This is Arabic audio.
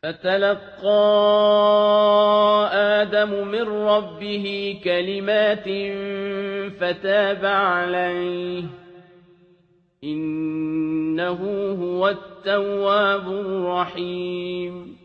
فَتَلَقَّىٰ آدَمُ مِن رَّبِّهِ كَلِمَاتٍ فَتَابَ عَلَيْهِ ۚ إِنَّهُ هُوَ التَّوَّابُ الرَّحِيمُ